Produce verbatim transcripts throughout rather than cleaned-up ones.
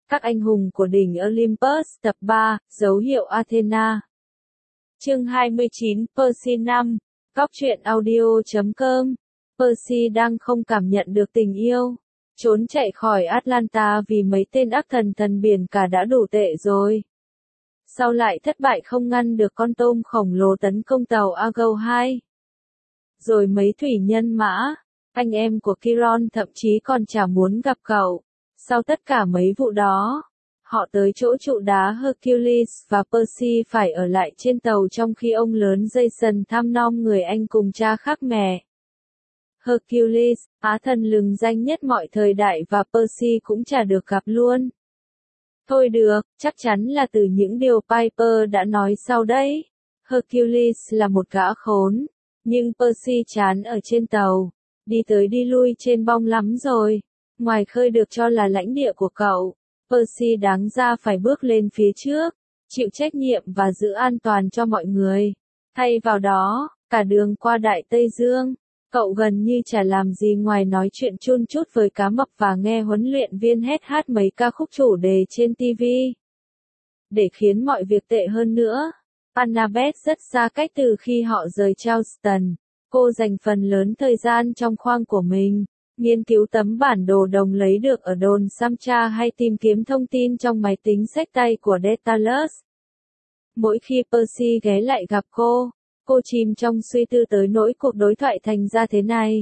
Các anh hùng của đỉnh Olympus tập ba, dấu hiệu Athena. Chương hai mươi chín, Percy năm. Góc truyện audio chấm com. Percy đang không cảm nhận được tình yêu. Trốn chạy khỏi Atlanta vì mấy tên ác thần thần biển cả đã đủ tệ rồi. Sau lại thất bại không ngăn được con tôm khổng lồ tấn công tàu Argo hai. Rồi mấy thủy nhân mã, anh em của Chiron thậm chí còn chả muốn gặp cậu. Sau tất cả mấy vụ đó, họ tới chỗ trụ đá Hercules và Percy phải ở lại trên tàu trong khi ông lớn Jason thăm nom người anh cùng cha khác mẹ. Hercules, á thần lừng danh nhất mọi thời đại và Percy cũng chả được gặp luôn. Thôi được, chắc chắn là từ những điều Piper đã nói sau đấy. Hercules là một gã khốn, nhưng Percy chán ở trên tàu, đi tới đi lui trên bong lắm rồi. Ngoài khơi được cho là lãnh địa của cậu, Percy đáng ra phải bước lên phía trước, chịu trách nhiệm và giữ an toàn cho mọi người. Thay vào đó, cả đường qua Đại Tây Dương, cậu gần như chả làm gì ngoài nói chuyện chun chút với cá mập và nghe huấn luyện viên hét hát mấy ca khúc chủ đề trên ti vi. Để khiến mọi việc tệ hơn nữa, Annabeth rất xa cách từ khi họ rời Charleston. Cô dành phần lớn thời gian trong khoang của mình, nghiên cứu tấm bản đồ đồng lấy được ở đồn Samcha hay tìm kiếm thông tin trong máy tính xách tay của Daedalus. Mỗi khi Percy ghé lại gặp cô, cô chìm trong suy tư tới nỗi cuộc đối thoại thành ra thế này.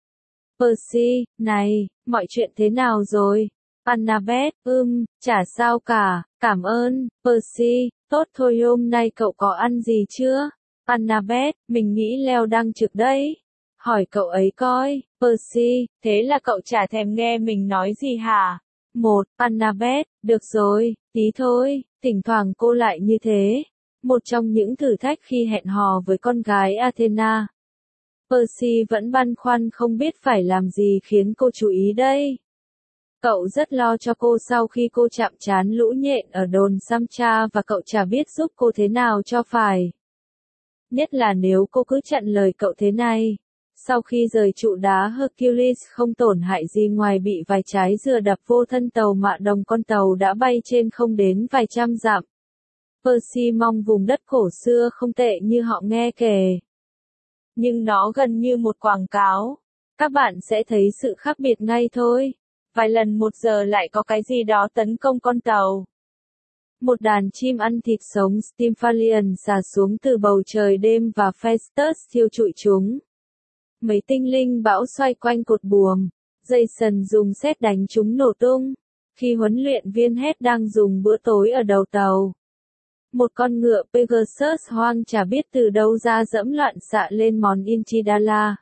Percy, này, mọi chuyện thế nào rồi? Annabeth, ưm, chả sao cả, cảm ơn. Percy, tốt thôi, hôm nay cậu có ăn gì chưa? Annabeth, mình nghĩ Leo đang trực đấy. Hỏi cậu ấy coi. Percy, thế là cậu chả thèm nghe mình nói gì hả? Một, Annabeth, được rồi, tí thôi, thỉnh thoảng cô lại như thế. Một trong những thử thách khi hẹn hò với con gái Athena. Percy vẫn băn khoăn không biết phải làm gì khiến cô chú ý đây. Cậu rất lo cho cô sau khi cô chạm trán lũ nhện ở đồn Samcha và cậu chả biết giúp cô thế nào cho phải. Nhất là nếu cô cứ chặn lời cậu thế này. Sau khi rời trụ đá Hercules không tổn hại gì ngoài bị vài trái dừa đập vô thân tàu mạ đồng, con tàu đã bay trên không đến vài trăm dặm. Percy mong vùng đất cổ xưa không tệ như họ nghe kể. Nhưng nó gần như một quảng cáo. Các bạn sẽ thấy sự khác biệt ngay thôi. Vài lần một giờ lại có cái gì đó tấn công con tàu. Một đàn chim ăn thịt sống Stymphalion xà xuống từ bầu trời đêm và Festus thiêu trụi chúng. Mấy tinh linh bão xoay quanh cột buồm, Jason dùng sét đánh chúng nổ tung. Khi huấn luyện viên hét đang dùng bữa tối ở đầu tàu. Một con ngựa Pegasus hoang chả biết từ đâu ra dẫm loạn xạ lên món Inchidala.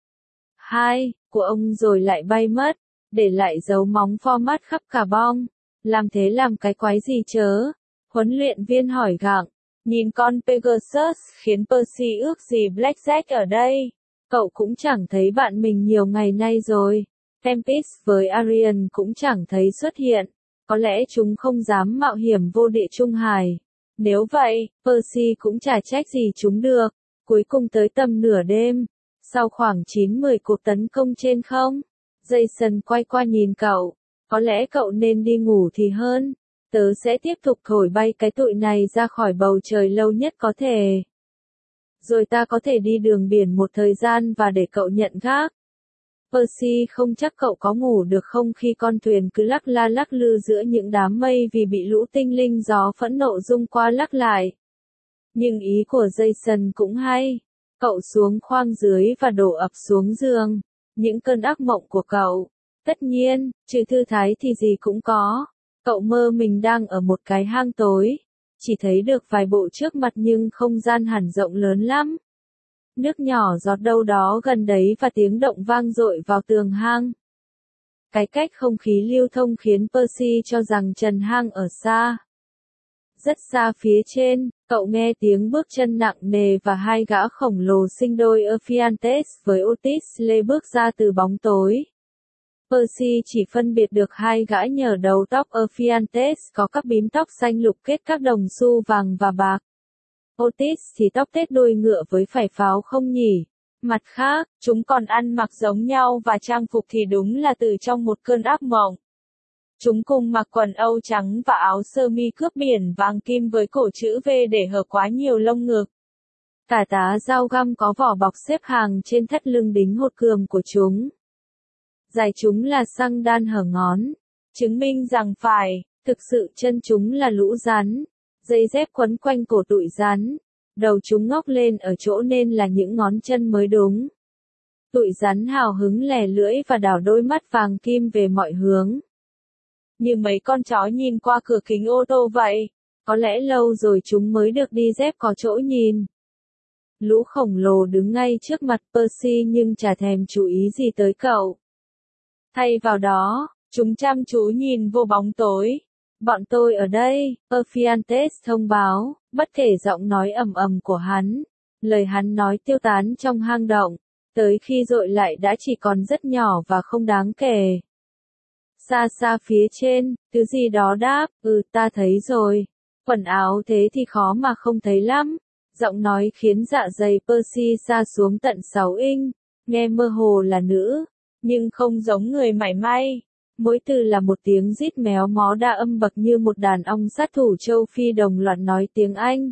Hai, của ông rồi lại bay mất, để lại dấu móng format khắp cả bong. Làm thế làm cái quái gì chớ? Huấn luyện viên hỏi gặng. Nhìn con Pegasus khiến Percy ước gì Blackjack ở đây. Cậu cũng chẳng thấy bạn mình nhiều ngày nay rồi. Tempest với Arion cũng chẳng thấy xuất hiện. Có lẽ chúng không dám mạo hiểm vô địa trung hải. Nếu vậy, Percy cũng chả trách gì chúng được. Cuối cùng tới tầm nửa đêm, sau khoảng chín mười cuộc tấn công trên không, Jason quay qua nhìn cậu. Có lẽ cậu nên đi ngủ thì hơn. Tớ sẽ tiếp tục thổi bay cái tụi này ra khỏi bầu trời lâu nhất có thể. Rồi ta có thể đi đường biển một thời gian và để cậu nhận gác. Percy không chắc cậu có ngủ được không khi con thuyền cứ lắc la lắc lư giữa những đám mây vì bị lũ tinh linh gió phẫn nộ rung qua lắc lại. Nhưng ý của Jason cũng hay. Cậu xuống khoang dưới và đổ ập xuống giường. Những cơn ác mộng của cậu. Tất nhiên, trừ thư thái thì gì cũng có. Cậu mơ mình đang ở một cái hang tối. Chỉ thấy được vài bộ trước mặt nhưng không gian hẳn rộng lớn lắm. Nước nhỏ giọt đâu đó gần đấy và tiếng động vang dội vào tường hang. Cái cách không khí lưu thông khiến Percy cho rằng trần hang ở xa. Rất xa phía trên, cậu nghe tiếng bước chân nặng nề và hai gã khổng lồ sinh đôi Ephiantes với Otis lê bước ra từ bóng tối. Percy chỉ phân biệt được hai gã nhờ đầu tóc Ephiantes có các bím tóc xanh lục kết các đồng xu vàng và bạc. Otis thì tóc tết đuôi ngựa với phải pháo không nhỉ? Mặt khác, chúng còn ăn mặc giống nhau và trang phục thì đúng là từ trong một cơn ác mộng. Chúng cùng mặc quần âu trắng và áo sơ mi cướp biển vàng kim với cổ chữ V để hở quá nhiều lông ngực. Cả tá dao găm có vỏ bọc xếp hàng trên thắt lưng đính hột cườm của chúng. Giày chúng là xăng đan hở ngón, chứng minh rằng phải, thực sự chân chúng là lũ rắn. Dây dép quấn quanh cổ tụi rắn. Đầu chúng ngóc lên ở chỗ nên là những ngón chân mới đúng. Tụi rắn hào hứng lè lưỡi và đảo đôi mắt vàng kim về mọi hướng. Như mấy con chó nhìn qua cửa kính ô tô vậy. Có lẽ lâu rồi chúng mới được đi dép có chỗ nhìn. Lũ khổng lồ đứng ngay trước mặt Percy nhưng chả thèm chú ý gì tới cậu. Thay vào đó, chúng chăm chú nhìn vô bóng tối. Bọn tôi ở đây, Ephiantes thông báo, bất kể giọng nói ầm ầm của hắn. Lời hắn nói tiêu tán trong hang động, tới khi dội lại đã chỉ còn rất nhỏ và không đáng kể. Xa xa phía trên, thứ gì đó đáp, ừ ta thấy rồi. Quần áo thế thì khó mà không thấy lắm. Giọng nói khiến dạ dày Percy xa xuống tận sáu inch, nghe mơ hồ là nữ, nhưng không giống người mảy may. Mỗi từ là một tiếng rít méo mó đa âm bậc như một đàn ong sát thủ châu Phi đồng loạt nói tiếng Anh.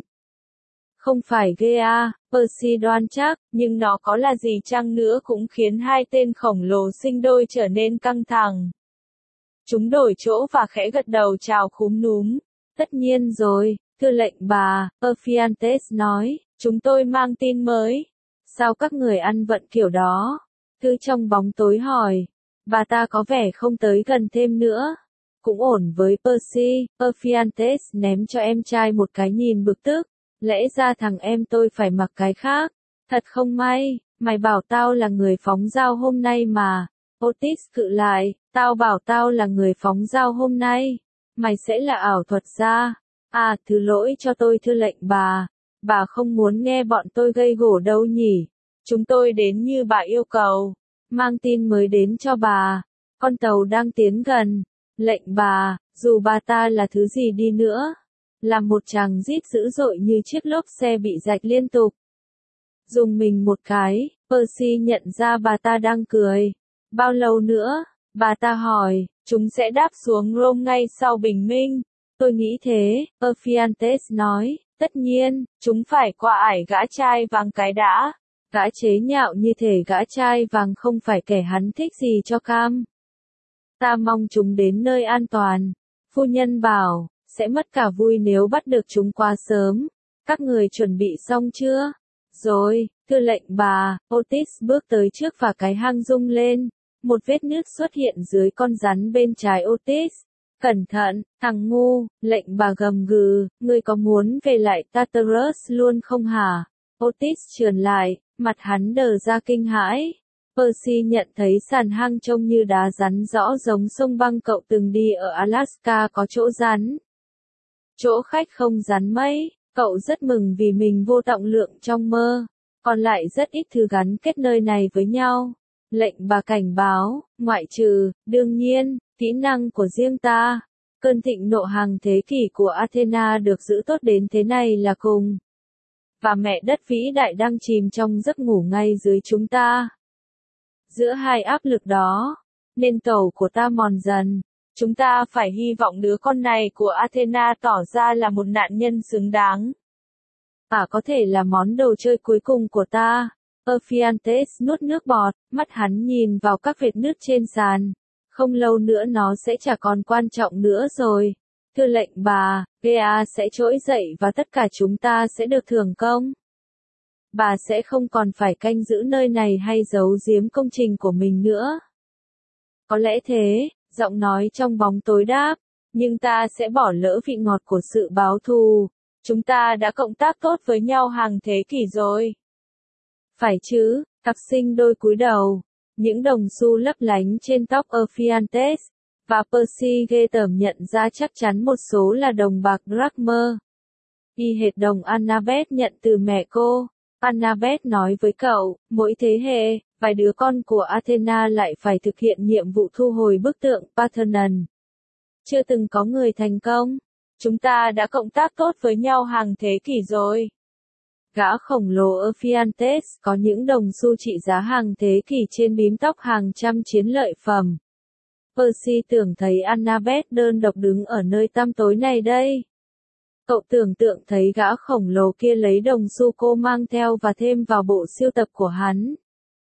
Không phải ghê à, Percy đoan chắc, nhưng nó có là gì chăng nữa cũng khiến hai tên khổng lồ sinh đôi trở nên căng thẳng. Chúng đổi chỗ và khẽ gật đầu chào khúm núm. Tất nhiên rồi, thưa lệnh bà, Ephiantes nói, chúng tôi mang tin mới. Sao các người ăn vận kiểu đó? Thư trong bóng tối hỏi. Bà ta có vẻ không tới gần thêm nữa. Cũng ổn với Percy, Ephiantes ném cho em trai một cái nhìn bực tức. Lẽ ra thằng em tôi phải mặc cái khác. Thật không may, mày bảo tao là người phóng dao hôm nay mà. Otis cự lại, tao bảo tao là người phóng dao hôm nay. Mày sẽ là ảo thuật gia. À, thứ lỗi cho tôi thưa lệnh bà. Bà không muốn nghe bọn tôi gây gổ đâu nhỉ. Chúng tôi đến như bà yêu cầu. Mang tin mới đến cho bà. Con tàu đang tiến gần. Lệnh bà, dù bà ta là thứ gì đi nữa. Là một chàng rít dữ dội như chiếc lốp xe bị rạch liên tục. Dùng mình một cái, Percy nhận ra bà ta đang cười. Bao lâu nữa? Bà ta hỏi, chúng sẽ đáp xuống Rome ngay sau bình minh. Tôi nghĩ thế, Ephiantes nói, tất nhiên, chúng phải qua ải gã trai vàng cái đã. Gã chế nhạo như thể gã trai vàng không phải kẻ hắn thích gì cho cam. Ta mong chúng đến nơi an toàn. Phu nhân bảo, sẽ mất cả vui nếu bắt được chúng quá sớm. Các người chuẩn bị xong chưa? Rồi, thưa lệnh bà, Otis bước tới trước và cái hang rung lên. Một vết nứt xuất hiện dưới con rắn bên trái Otis. Cẩn thận, thằng ngu, lệnh bà gầm gừ, ngươi có muốn về lại Tartarus luôn không hả? Otis trườn lại, mặt hắn đờ ra kinh hãi. Percy nhận thấy sàn hang trông như đá rắn rõ giống sông băng cậu từng đi ở Alaska có chỗ rắn. Chỗ khách không rắn mấy, cậu rất mừng vì mình vô trọng lượng trong mơ. Còn lại rất ít thứ gắn kết nơi này với nhau. Lệnh bà cảnh báo, ngoại trừ, đương nhiên, kỹ năng của riêng ta. Cơn thịnh nộ hàng thế kỷ của Athena được giữ tốt đến thế này là cùng. Và mẹ đất vĩ đại đang chìm trong giấc ngủ ngay dưới chúng ta. Giữa hai áp lực đó, nên tàu của ta mòn dần. Chúng ta phải hy vọng đứa con này của Athena tỏ ra là một nạn nhân xứng đáng. À có thể là món đồ chơi cuối cùng của ta. Ephiantes nuốt nước bọt, mắt hắn nhìn vào các vệt nứt trên sàn. Không lâu nữa nó sẽ chả còn quan trọng nữa rồi. Thưa lệnh bà, Gea sẽ trỗi dậy và tất cả chúng ta sẽ được thưởng công. Bà sẽ không còn phải canh giữ nơi này hay giấu giếm công trình của mình nữa. Có lẽ thế, giọng nói trong bóng tối đáp, nhưng ta sẽ bỏ lỡ vị ngọt của sự báo thù. Chúng ta đã cộng tác tốt với nhau hàng thế kỷ rồi. Phải chứ, học sinh đôi cúi đầu. Những đồng xu lấp lánh trên tóc Ephiantes, và Percy ghê tởm nhận ra chắc chắn một số là đồng bạc drachma. Y hệt đồng Annabeth nhận từ mẹ cô. Annabeth nói với cậu, mỗi thế hệ, vài đứa con của Athena lại phải thực hiện nhiệm vụ thu hồi bức tượng Parthenon. Chưa từng có người thành công. Chúng ta đã cộng tác tốt với nhau hàng thế kỷ rồi. Gã khổng lồ Ephiantes có những đồng xu trị giá hàng thế kỷ trên bím tóc hàng trăm chiến lợi phẩm. Percy tưởng thấy Annabeth đơn độc đứng ở nơi tăm tối này đây. Cậu tưởng tượng thấy gã khổng lồ kia lấy đồng xu cô mang theo và thêm vào bộ sưu tập của hắn.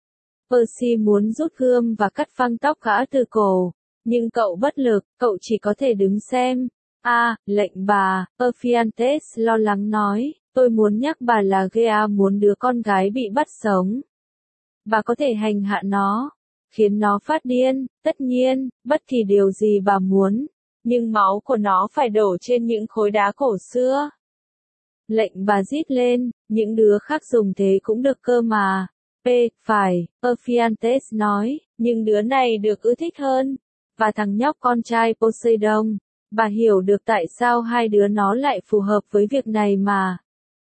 Percy muốn rút gươm và cắt phăng tóc gã từ cổ, nhưng cậu bất lực, cậu chỉ có thể đứng xem. A, à, lệnh bà, Ephiantes lo lắng nói, tôi muốn nhắc bà là Gea muốn đứa con gái bị bắt sống. Bà có thể hành hạ nó, khiến nó phát điên, tất nhiên, bất kỳ điều gì bà muốn, nhưng máu của nó phải đổ trên những khối đá cổ xưa. Lệnh bà rít lên, những đứa khác dùng thế cũng được cơ mà. P, phải, Ephiantes nói, nhưng đứa này được ưa thích hơn. Và thằng nhóc con trai Poseidon, bà hiểu được tại sao hai đứa nó lại phù hợp với việc này mà.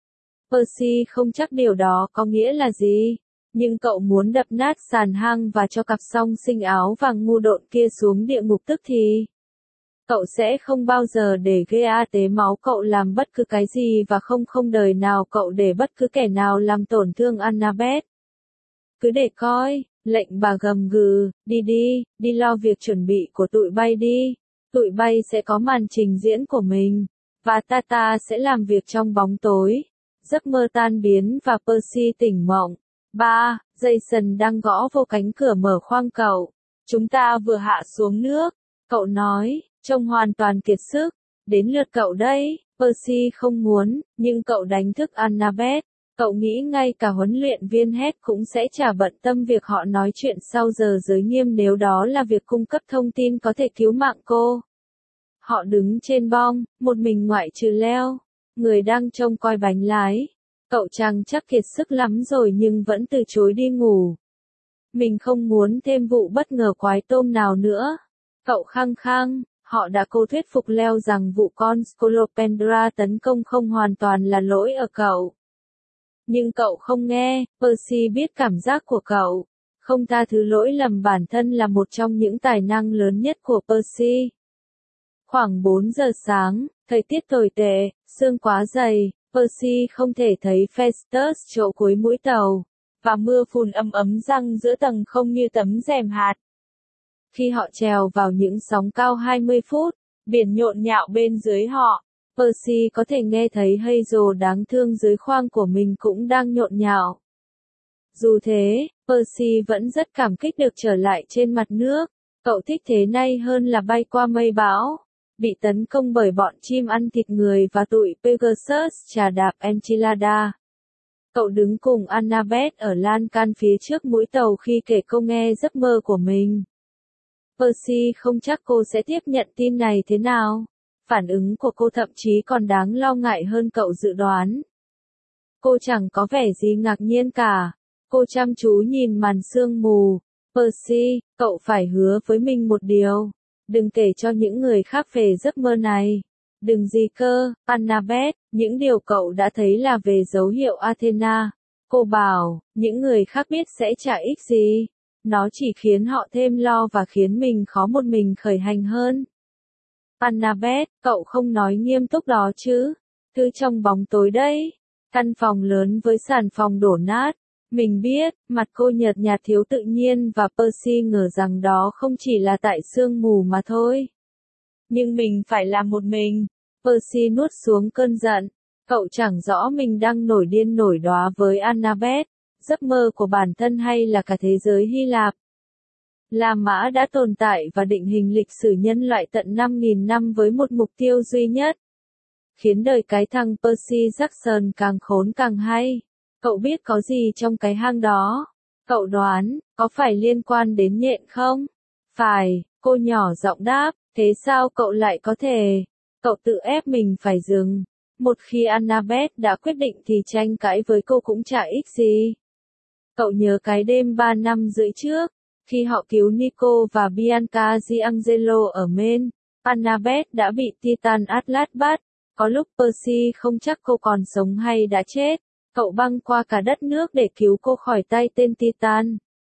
Percy không chắc điều đó có nghĩa là gì, nhưng cậu muốn đập nát sàn hang và cho cặp song sinh áo vàng ngu độn kia xuống địa ngục tức thì. Cậu sẽ không bao giờ để Gea tế máu cậu làm bất cứ cái gì và không không đời nào cậu để bất cứ kẻ nào làm tổn thương Annabeth. Cứ để coi, lệnh bà gầm gừ, đi đi, đi lo việc chuẩn bị của tụi bay đi. Tụi bay sẽ có màn trình diễn của mình, và Tata sẽ làm việc trong bóng tối. Giấc mơ tan biến và Percy tỉnh mộng. Ba, Jason đang gõ vô cánh cửa mở khoang cậu. Chúng ta vừa hạ xuống nước. Cậu nói, trông hoàn toàn kiệt sức. Đến lượt cậu đây. Percy không muốn, nhưng cậu đánh thức Annabeth. Cậu nghĩ ngay cả huấn luyện viên Head cũng sẽ chả bận tâm việc họ nói chuyện sau giờ giới nghiêm nếu đó là việc cung cấp thông tin có thể cứu mạng cô. Họ đứng trên bong, một mình ngoại trừ Leo, người đang trông coi bánh lái. Cậu chàng chắc kiệt sức lắm rồi nhưng vẫn từ chối đi ngủ. Mình không muốn thêm vụ bất ngờ quái tôm nào nữa. Cậu khăng khăng, họ đã cố thuyết phục Leo rằng vụ con Scolopendra tấn công không hoàn toàn là lỗi ở cậu. Nhưng cậu không nghe, Percy biết cảm giác của cậu. Không tha thứ lỗi lầm bản thân là một trong những tài năng lớn nhất của Percy. Khoảng bốn giờ sáng, thời tiết tồi tệ, sương quá dày, Percy không thể thấy Festus chỗ cuối mũi tàu, và mưa phùn ấm ấm răng giữa tầng không như tấm rèm hạt. Khi họ trèo vào những sóng cao hai mươi phút, biển nhộn nhạo bên dưới họ, Percy có thể nghe thấy Hazel đáng thương dưới khoang của mình cũng đang nhộn nhạo. Dù thế, Percy vẫn rất cảm kích được trở lại trên mặt nước. Cậu thích thế này hơn là bay qua mây bão, bị tấn công bởi bọn chim ăn thịt người và tụi Pegasus chà đạp Enchilada. Cậu đứng cùng Annabeth ở lan can phía trước mũi tàu khi kể cô nghe giấc mơ của mình. Percy không chắc cô sẽ tiếp nhận tin này thế nào. Phản ứng của cô thậm chí còn đáng lo ngại hơn cậu dự đoán. Cô chẳng có vẻ gì ngạc nhiên cả. Cô chăm chú nhìn màn sương mù. Percy, cậu phải hứa với mình một điều. Đừng kể cho những người khác về giấc mơ này. Đừng gì cơ, Annabeth, những điều cậu đã thấy là về dấu hiệu Athena. Cô bảo, những người khác biết sẽ chả ích gì. Nó chỉ khiến họ thêm lo và khiến mình khó một mình khởi hành hơn. Annabeth, cậu không nói nghiêm túc đó chứ. Thứ trong bóng tối đấy. Căn phòng lớn với sàn phòng đổ nát. Mình biết, mặt cô nhợt nhạt thiếu tự nhiên và Percy ngờ rằng đó không chỉ là tại sương mù mà thôi. Nhưng mình phải làm một mình. Percy nuốt xuống cơn giận. Cậu chẳng rõ mình đang nổi điên nổi đóa với Annabeth, giấc mơ của bản thân hay là cả thế giới Hy Lạp. La Mã đã tồn tại và định hình lịch sử nhân loại tận năm nghìn năm với một mục tiêu duy nhất. Khiến đời cái thằng Percy Jackson càng khốn càng hay. Cậu biết có gì trong cái hang đó? Cậu đoán, có phải liên quan đến nhện không? Phải, cô nhỏ giọng đáp, thế sao cậu lại có thể? Cậu tự ép mình phải dừng. Một khi Annabeth đã quyết định thì tranh cãi với cô cũng chả ích gì. Cậu nhớ cái đêm ba năm rưỡi trước, khi họ cứu Nico và Bianca Giangelo ở Maine, Annabeth đã bị Titan Atlas bắt. Có lúc Percy không chắc cô còn sống hay đã chết. Cậu băng qua cả đất nước để cứu cô khỏi tay tên Titan.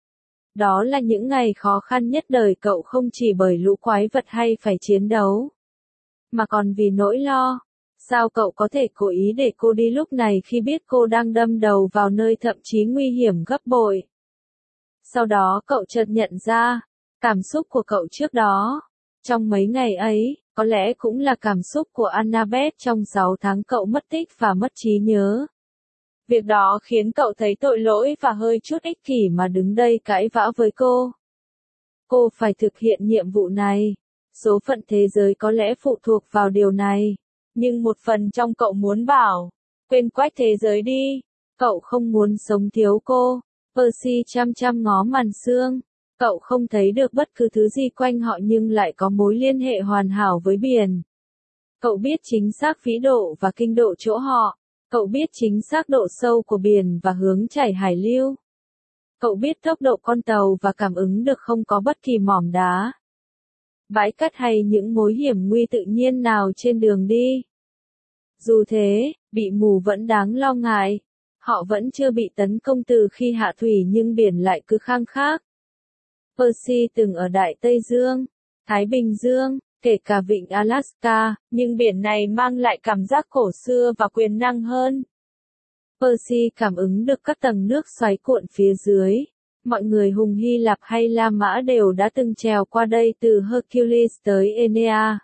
Đó là những ngày khó khăn nhất đời cậu không chỉ bởi lũ quái vật hay phải chiến đấu, mà còn vì nỗi lo. Sao cậu có thể cố ý để cô đi lúc này khi biết cô đang đâm đầu vào nơi thậm chí nguy hiểm gấp bội? Sau đó cậu chợt nhận ra, Cảm xúc của cậu trước đó, trong mấy ngày ấy, có lẽ cũng là cảm xúc của Annabeth trong sáu tháng cậu mất tích và mất trí nhớ. Việc đó khiến cậu thấy tội lỗi và hơi chút ích kỷ mà đứng đây cãi vã với cô. Cô phải thực hiện nhiệm vụ này. Số phận thế giới có lẽ phụ thuộc vào điều này. Nhưng một phần trong cậu muốn bảo, quên quách thế giới đi. Cậu không muốn sống thiếu cô. Percy chăm chăm ngó màn sương. Cậu không thấy được bất cứ thứ gì quanh họ nhưng lại có mối liên hệ hoàn hảo với biển. Cậu biết chính xác vĩ độ và kinh độ chỗ họ. Cậu biết chính xác độ sâu của biển và hướng chảy hải lưu. Cậu biết tốc độ con tàu và cảm ứng được không có bất kỳ mỏm đá, bãi cát hay những mối hiểm nguy tự nhiên nào trên đường đi. Dù thế, bị mù vẫn đáng lo ngại. Họ vẫn chưa bị tấn công từ khi hạ thủy nhưng biển lại cứ khăng khác. Percy từng ở Đại Tây Dương, Thái Bình Dương, kể cả vịnh Alaska, nhưng biển này mang lại cảm giác cổ xưa và quyền năng hơn. Percy cảm ứng được các tầng nước xoáy cuộn phía dưới. Mọi người hùng Hy Lạp hay La Mã đều đã từng trèo qua đây từ Hercules tới Enea.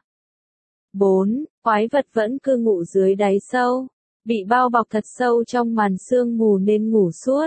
bốn. Quái vật vẫn cư ngụ dưới đáy sâu, bị bao bọc thật sâu trong màn sương mù nên ngủ suốt.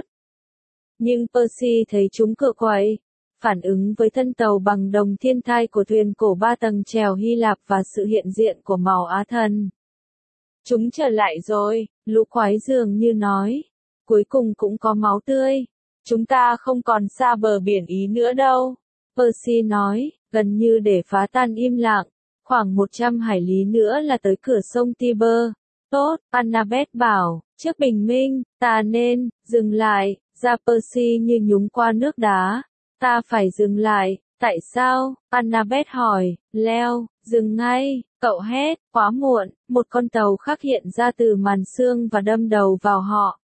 Nhưng Percy thấy chúng cựa quậy, phản ứng với thân tàu bằng đồng thiên thai của thuyền cổ ba tầng chèo Hy Lạp và sự hiện diện của màu Á thần. Chúng trở lại rồi, lũ quái dường như nói. Cuối cùng cũng có máu tươi. Chúng ta không còn xa bờ biển Ý nữa đâu. Percy nói, gần như để phá tan im lặng. Khoảng một trăm hải lý nữa là tới cửa sông Tiber. Tốt, Annabeth bảo, trước bình minh, ta nên, dừng lại, ra Percy như nhúng qua nước đá. Ta phải dừng lại, tại sao? Annabeth hỏi, Leo, dừng ngay, cậu hét, quá muộn, một con tàu khác hiện ra từ màn sương và đâm đầu vào họ.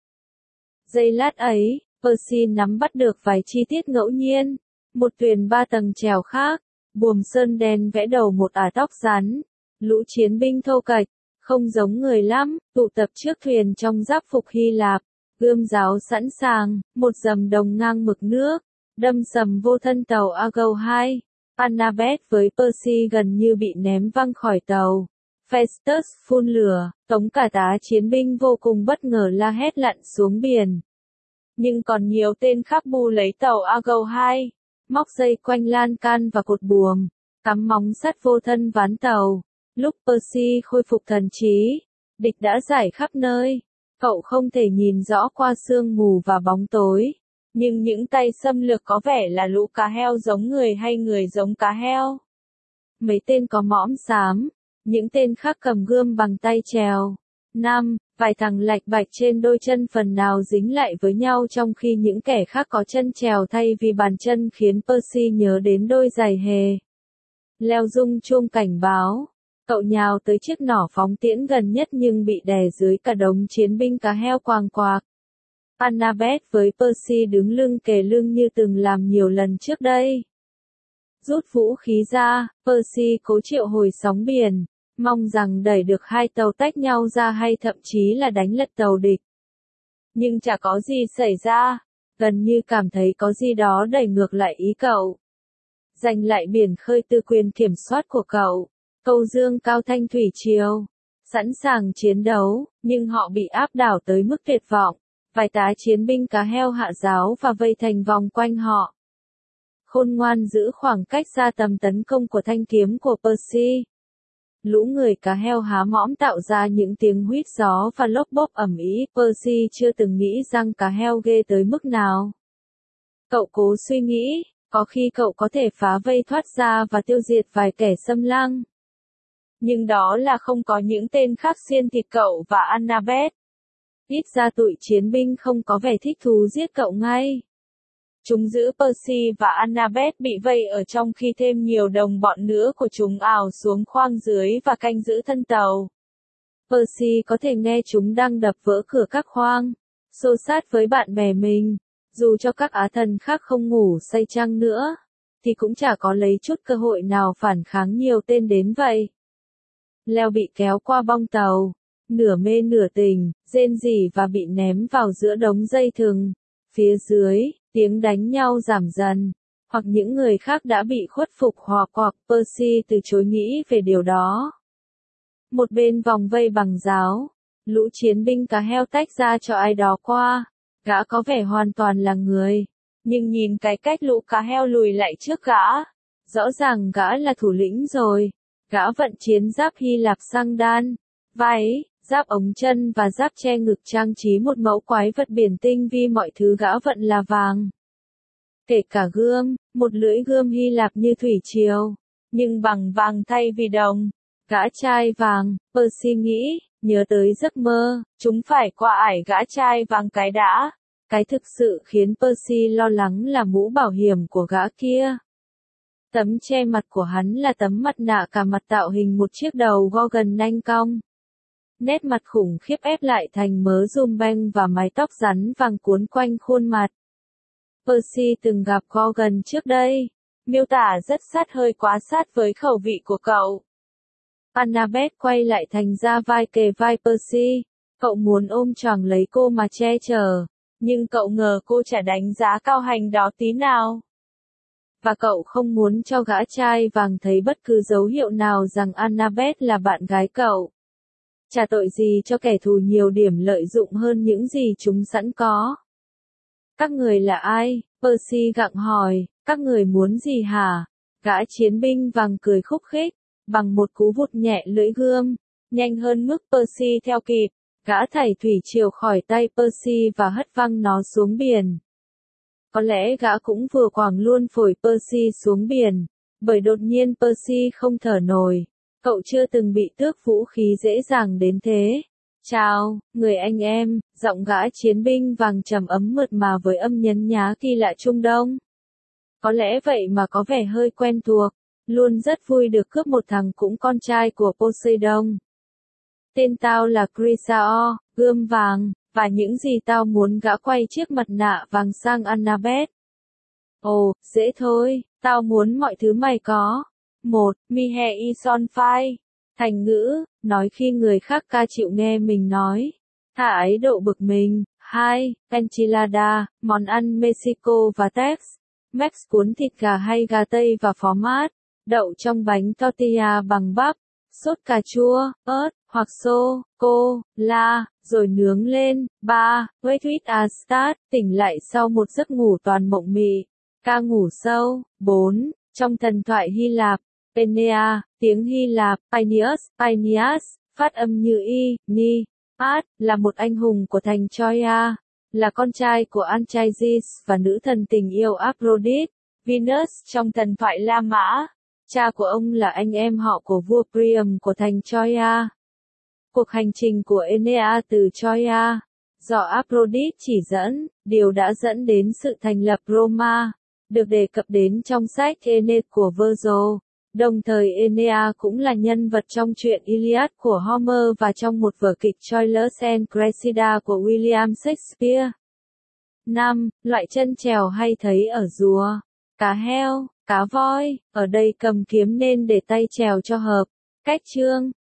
Giây lát ấy, Percy nắm bắt được vài chi tiết ngẫu nhiên. Một thuyền ba tầng chèo khác, buồm sơn đen vẽ đầu một ả tóc rắn. Lũ chiến binh thô kệch, không giống người lắm, tụ tập trước thuyền trong giáp phục Hy Lạp, gươm giáo sẵn sàng, một dầm đồng ngang mực nước, đâm sầm vô thân tàu Argo hai. Annabeth với Percy gần như bị ném văng khỏi tàu. Festus phun lửa, tống cả tá chiến binh vô cùng bất ngờ la hét lặn xuống biển. Nhưng còn nhiều tên khác bu lấy tàu Argo hai, móc dây quanh lan can và cột buồm, cắm móng sắt vô thân ván tàu. Lúc Percy khôi phục thần trí, địch đã rải khắp nơi. Cậu không thể nhìn rõ qua sương mù và bóng tối. Nhưng những tay xâm lược có vẻ là lũ cá heo giống người hay người giống cá heo. Mấy tên có mõm xám, những tên khác cầm gươm bằng tay chèo. năm. Vài thằng lạch bạch trên đôi chân phần nào dính lại với nhau trong khi những kẻ khác có chân chèo thay vì bàn chân khiến Percy nhớ đến đôi giày hề. Leo rung chuông cảnh báo. Cậu nhào tới chiếc nỏ phóng tiễn gần nhất nhưng bị đè dưới cả đống chiến binh cá heo quàng quạc. Annabeth với Percy đứng lưng kề lưng như từng làm nhiều lần trước đây. Rút vũ khí ra, Percy cố triệu hồi sóng biển, mong rằng đẩy được hai tàu tách nhau ra hay thậm chí là đánh lật tàu địch. Nhưng chả có gì xảy ra, gần như cảm thấy có gì đó đẩy ngược lại ý cậu. Giành lại biển khơi từ quyền kiểm soát của cậu, câu dương cao thanh thủy triều, sẵn sàng chiến đấu, nhưng họ bị áp đảo tới mức tuyệt vọng. Vài tá chiến binh cá heo hạ giáo và vây thành vòng quanh họ. Khôn ngoan giữ khoảng cách xa tầm tấn công của thanh kiếm của Percy. Lũ người cá heo há mõm tạo ra những tiếng huýt gió và lốp bốp ầm ĩ. Percy chưa từng nghĩ rằng cá heo ghê tới mức nào. Cậu cố suy nghĩ, có khi cậu có thể phá vây thoát ra và tiêu diệt vài kẻ xâm lăng. Nhưng đó là không có những tên khác xiên thịt cậu và Annabeth. Ít ra tụi chiến binh không có vẻ thích thú giết cậu ngay. Chúng giữ Percy và Annabeth bị vây ở trong khi thêm nhiều đồng bọn nữa của chúng ào xuống khoang dưới và canh giữ thân tàu. Percy có thể nghe chúng đang đập vỡ cửa các khoang, xô sát với bạn bè mình. Dù cho các á thần khác không ngủ say chăng nữa, thì cũng chả có lấy chút cơ hội nào phản kháng nhiều tên đến vậy. Leo bị kéo qua bong tàu, nửa mê nửa tỉnh, rên rỉ và bị ném vào giữa đống dây thừng. Phía dưới, tiếng đánh nhau giảm dần. hoặc những người khác đã bị khuất phục hoặc hoặc Percy từ chối nghĩ về điều đó. Một bên vòng vây bằng giáo, lũ chiến binh cá heo tách ra cho ai đó qua, gã có vẻ hoàn toàn là người, nhưng nhìn cái cách lũ cá heo lùi lại trước gã, rõ ràng gã là thủ lĩnh rồi. Gã vận chiến giáp Hy Lạp sang đan, váy, giáp ống chân và giáp che ngực trang trí một mẫu quái vật biển tinh vi, mọi thứ gã vận là vàng. Kể cả gươm, một lưỡi gươm Hy Lạp như thủy triều, nhưng bằng vàng thay vì đồng. Gã trai vàng, Percy nghĩ, nhớ tới giấc mơ, chúng phải qua ải gã trai vàng cái đã. Cái thực sự khiến Percy lo lắng là mũ bảo hiểm của gã kia. Tấm che mặt của hắn là tấm mặt nạ cả mặt tạo hình một chiếc đầu Gorgon nanh cong. Nét mặt khủng khiếp ép lại thành mớ zoom banh và mái tóc rắn vàng cuốn quanh khuôn mặt. Percy từng gặp Gorgon trước đây, miêu tả rất sát hơi quá sát với khẩu vị của cậu. Annabeth quay lại thành ra vai kề vai Percy, cậu muốn ôm choàng lấy cô mà che chở, nhưng cậu ngờ cô chả đánh giá cao hành đó tí nào. Và cậu không muốn cho gã trai vàng thấy bất cứ dấu hiệu nào rằng Annabeth là bạn gái cậu. Chả tội gì cho kẻ thù nhiều điểm lợi dụng hơn những gì chúng sẵn có. Các người là ai? Percy gặng hỏi, các người muốn gì hả? Gã chiến binh vàng cười khúc khích, bằng một cú vụt nhẹ lưỡi gươm, nhanh hơn mức Percy theo kịp, gã thảy thủy triều khỏi tay Percy và hất văng nó xuống biển. Có lẽ gã cũng vừa quẳng luôn phổi Percy xuống biển, bởi đột nhiên Percy không thở nổi. Cậu chưa từng bị tước vũ khí dễ dàng đến thế. Chào, người anh em, giọng gã chiến binh vàng trầm ấm mượt mà với âm nhấn nhá kỳ lạ Trung Đông. Có lẽ vậy mà có vẻ hơi quen thuộc, luôn rất vui được cướp một thằng cũng con trai của Poseidon. Tên tao là Chrysaor, gươm vàng, và những gì tao muốn gã quay chiếc mặt nạ vàng sang Annabeth. Ồ, dễ thôi, tao muốn mọi thứ mày có. Một, Mihe Ison Phai. Thành ngữ, nói khi người khác ca chịu nghe mình nói. Thả ấy độ bực mình. Hai, Enchilada, món ăn Mexico và Tex. Mex cuốn thịt gà hay gà tây và phó mát. Đậu trong bánh tortilla bằng bắp. Sốt cà chua, ớt, hoặc sô, cô, la, rồi nướng lên. Ba, Wait with a start, tỉnh lại sau một giấc ngủ toàn mộng mị. Ca ngủ sâu. Bốn, trong thần thoại Hy Lạp, Penea, tiếng Hy Lạp, Painius, Painias, phát âm như y, ni, at, là một anh hùng của thành Troia, là con trai của Anchises và nữ thần tình yêu Aphrodite, Venus trong thần thoại La Mã. Cha của ông là anh em họ của vua Priam của thành Troia. Cuộc hành trình của Enea từ Troia, do Aphrodite chỉ dẫn, điều đã dẫn đến sự thành lập Roma, được đề cập đến trong sách Aeneid của Virgil. Đồng thời Enea cũng là nhân vật trong truyện Iliad của Homer và trong một vở kịch Troilus and Cressida của William Shakespeare. năm. Loại chân trèo hay thấy ở rùa. Cá heo, cá voi, ở đây cầm kiếm nên để tay trèo cho hợp. Cách chương